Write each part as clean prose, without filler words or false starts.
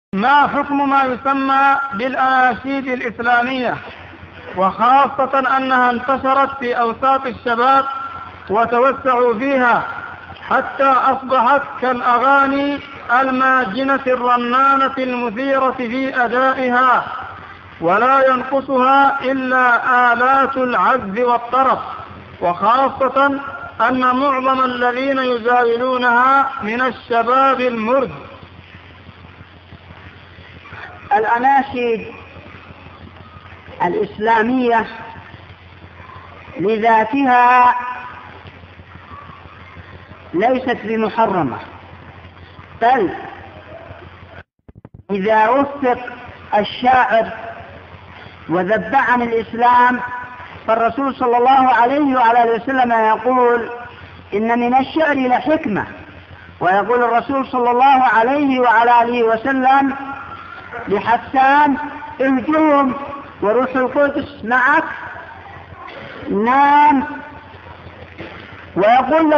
ما حكم ما يسمى بالأناشيد الإسلامية، وخاصة أنها انتشرت في أوساط الشباب وتوسعوا فيها حتى أصبحت كالأغاني الماجنة الرنانة المثيرة في أدائها، ولا ينقصها إلا آلات العزف والطرب، وخاصة أن معظم الذين يزاولونها من الشباب المرد. الأناشيد الإسلامية لذاتها ليست بمحرمة، بل إذا وفق الشاعر وذب عن الإسلام فالرسول صلى الله عليه وعلى وسلم يقول إن من الشعر لحكمة، ويقول الرسول صلى الله عليه وعلى وسلم لحسان اهجهم وروح القدس معك نام، ويقول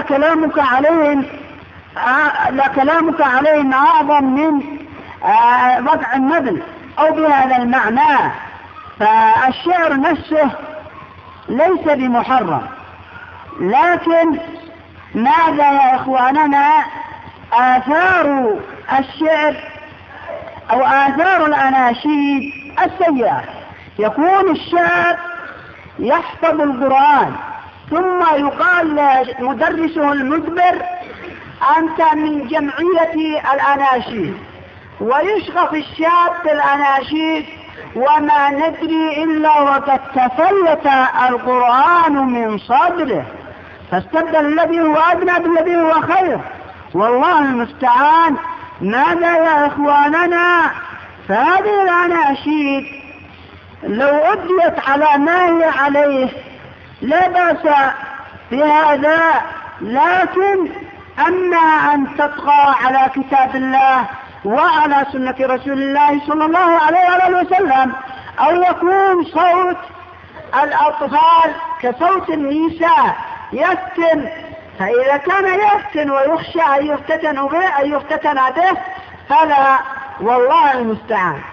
لكلامك عليهم أعظم من وضع النبل أو بهذا المعنى. فالشعر نفسه ليس بمحرم، لكن ماذا يا إخواننا آثار الشعر أو آثار الأناشيد السيئة؟ يكون الشاب يحفظ القرآن ثم يقال لمدرسه المدبر أنت من جمعية الأناشيد، ويشغف الشاب بالأناشيد وما ندري إلا وقد تفلت القرآن من صدره، فاستبدل الذي هو أدنى بالذي هو خير، والله المستعان. ماذا يا إخواننا؟ فهذه الأناشيد لو أديت على ما هي عليه لا بأس بهذا، لكن أما أن تطغى على كتاب الله وعلى سنة رسول الله صلى الله عليه وسلم، أو يكون صوت الأطفال كصوت النساء يفتن، فإذا كان يفتن ويخشى أن يفتتن به فلا، والله المستعان.